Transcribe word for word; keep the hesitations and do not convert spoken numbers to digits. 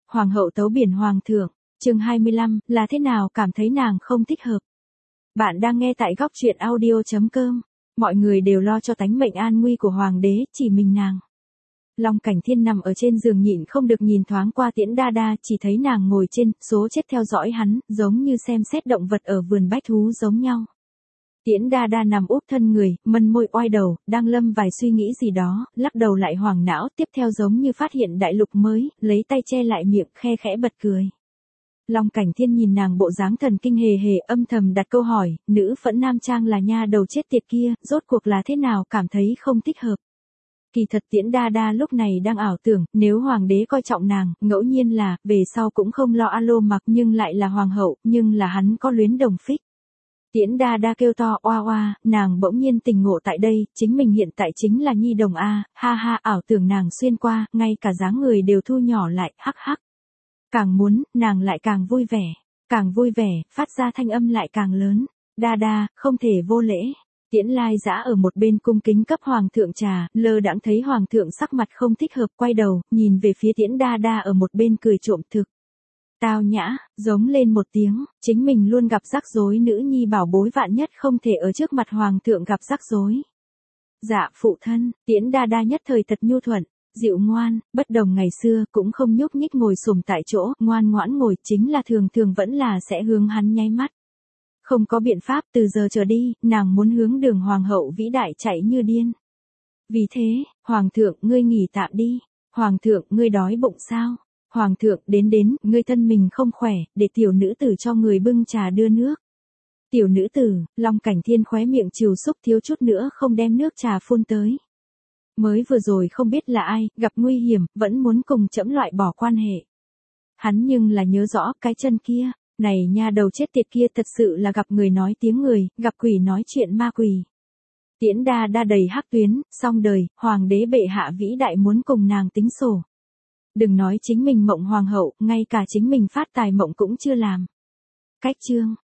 Hoàng hậu tấu biển hoàng thượng, chương hai mươi lăm, là thế nào cảm thấy nàng không thích hợp. Bạn đang nghe tại góc truyện audio.com, mọi người đều lo cho tánh mệnh an nguy của hoàng đế, chỉ mình nàng. Long Cảnh Thiên nằm ở trên giường nhịn không được nhìn thoáng qua Tiễn Đa Đa, chỉ thấy nàng ngồi trên, số chết theo dõi hắn, giống như xem xét động vật ở vườn bách thú giống nhau. Tiễn Đa Đa nằm úp thân người, mân môi oai đầu, đang lâm vài suy nghĩ gì đó, lắc đầu lại hoảng não, tiếp theo giống như phát hiện đại lục mới, lấy tay che lại miệng, khe khẽ bật cười. Long Cảnh Thiên nhìn nàng bộ dáng thần kinh hề hề, âm thầm đặt câu hỏi, nữ Phẫn Nam Trang là nha đầu chết tiệt kia, rốt cuộc là thế nào cảm thấy không thích hợp. Kỳ thật Tiễn Đa Đa lúc này đang ảo tưởng, nếu hoàng đế coi trọng nàng, ngẫu nhiên là, về sau cũng không lo alo mặc nhưng lại là hoàng hậu, nhưng là hắn có luyến đồng phích. Tiễn Đa Đa kêu to oa oa, nàng bỗng nhiên tình ngộ tại đây, chính mình hiện tại chính là nhi đồng a, ha ha, ảo tưởng nàng xuyên qua, ngay cả dáng người đều thu nhỏ lại, hắc hắc. Càng muốn, nàng lại càng vui vẻ, càng vui vẻ, phát ra thanh âm lại càng lớn, Đa Đa, không thể vô lễ. Tiễn Lai Dã ở một bên cung kính cấp hoàng thượng trà, lơ đãng thấy hoàng thượng sắc mặt không thích hợp, quay đầu, nhìn về phía Tiễn Đa Đa ở một bên cười trộm thực. Tao nhã, giống lên một tiếng, chính mình luôn gặp rắc rối, nữ nhi bảo bối vạn nhất không thể ở trước mặt hoàng thượng gặp rắc rối. Dạ phụ thân, Tiễn Đa Đa nhất thời thật nhu thuận, dịu ngoan, bất đồng ngày xưa, cũng không nhúc nhích ngồi xổm tại chỗ, ngoan ngoãn ngồi, chính là thường thường vẫn là sẽ hướng hắn nháy mắt. Không có biện pháp, từ giờ trở đi, nàng muốn hướng đường hoàng hậu vĩ đại chạy như điên. Vì thế, hoàng thượng, ngươi nghỉ tạm đi. Hoàng thượng, ngươi đói bụng sao? Hoàng thượng, đến đến, ngươi thân mình không khỏe, để tiểu nữ tử cho người bưng trà đưa nước. Tiểu nữ tử, Long Cảnh Thiên khóe miệng trìu xúc thiếu chút nữa không đem nước trà phun tới. Mới vừa rồi không biết là ai, gặp nguy hiểm, vẫn muốn cùng trẫm loại bỏ quan hệ. Hắn nhưng là nhớ rõ, cái chân kia, này nha đầu chết tiệt kia thật sự là gặp người nói tiếng người, gặp quỷ nói chuyện ma quỷ. Tiễn Đa Đa đầy hắc tuyến, xong đời, hoàng đế bệ hạ vĩ đại muốn cùng nàng tính sổ. Đừng nói chính mình mộng hoàng hậu, ngay cả chính mình phát tài mộng cũng chưa làm. Cách chương,